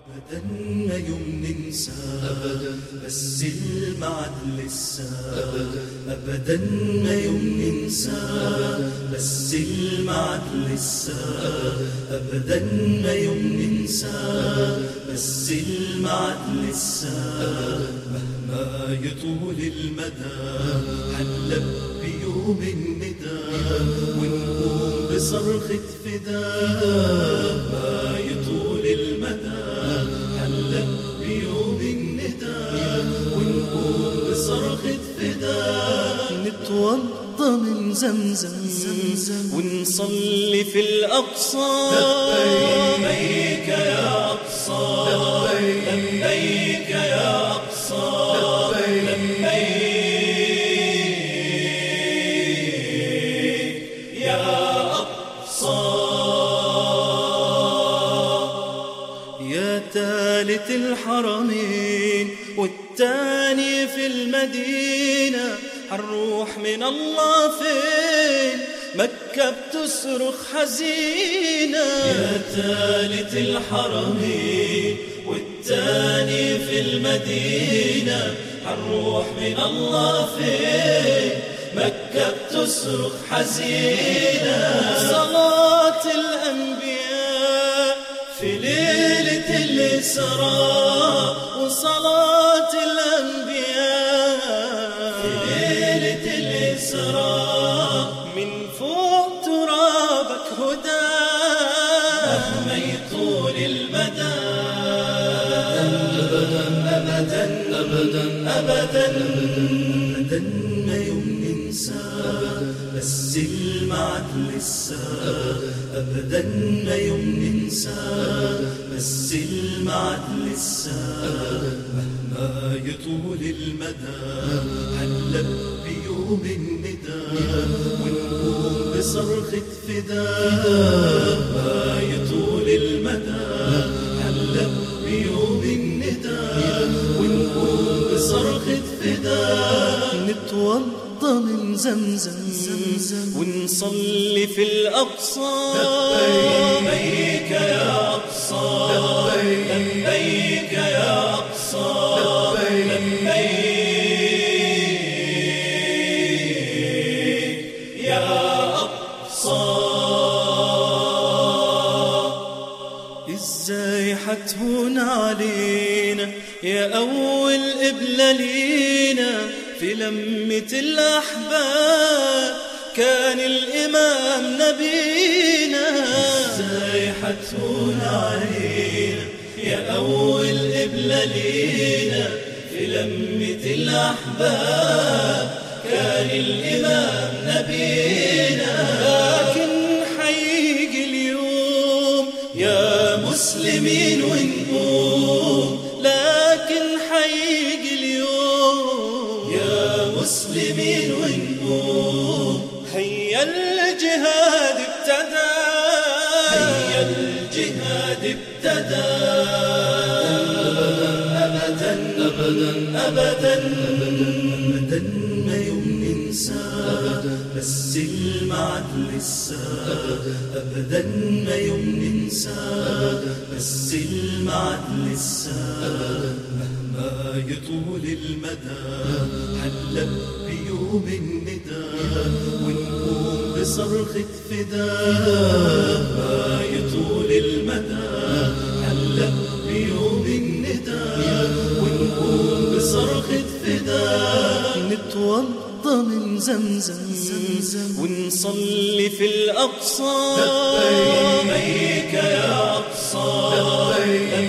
أبدا ما يوم ننسى أبدا، بس المعد لسه أبدا ما يوم ننسى بس المعد لسه أبدا ما يوم ننسى بس المعد لسه. مهما يطول المدى حلب بيوم الندى ونقوم بصرخة فداء. ما يطول المدى حلب بيوم الندى ونقوم بصرخة فداء. نتوضى من زمزم ونصلي في الأقصى. لبيك يا أقصى لبيك يا أقصى لبيك يا أقصى. يا ثالث الحرمين والتاني في المدينة، حنروح من الله فين؟ مكة بتصرخ حزينة. يا ثالث الحرمين والتاني في المدينة، حنروح من الله فين؟ مكة بتصرخ حزينة. صلاة الأنبياء في ليلة الإسراء، وصلاة الأنبياء في ليلة الإسراء. من فوق ترابك هدى مهما يطول المدى. أبدا أبدا أبدا أبدا ما يوم ننسى بس المعد لسه أبدا ما يوم ننسى بس المعد لسه. مهما يطول المدى حلب بيوم الندى ونقوم بصرخة فداء. ما يطول المدى حلب بيوم الندى ونقوم بصرخة فداء. نتوضى من زمزم ونصلي في الأقصى. لبيك يا أقصى لبيك يا أقصى لبيك يا أقصى. إزاي حتهون علينا يا أول قبلة لينا؟ في لمة الأحباب كان الإمام نبينا. إزاي حتهون علينا يا أول قبلة لينا؟ في لمة الأحباب كان الإمام نبينا. لكن حيجي اليوم يا مسلمين ونقوم، لكن حيجي اليوم يا مسلمين ونقوم. هيا الجهاد ابتدى هيا الجهاد ابتدى. أبدا أبدا أبدا أبدا ما يوم ننسى بس المعد لسه أبدا ما يوم ننسى بس المعد لسه. مهما يطول المدى حلب بيوم الندى ونقوم بصرخة فداء. ما يطول المدى حلب بيوم الندى ونقوم بصرخة فداء. نتوضى من زمزم ونصلي في الأقصى. لبيك يا أقصى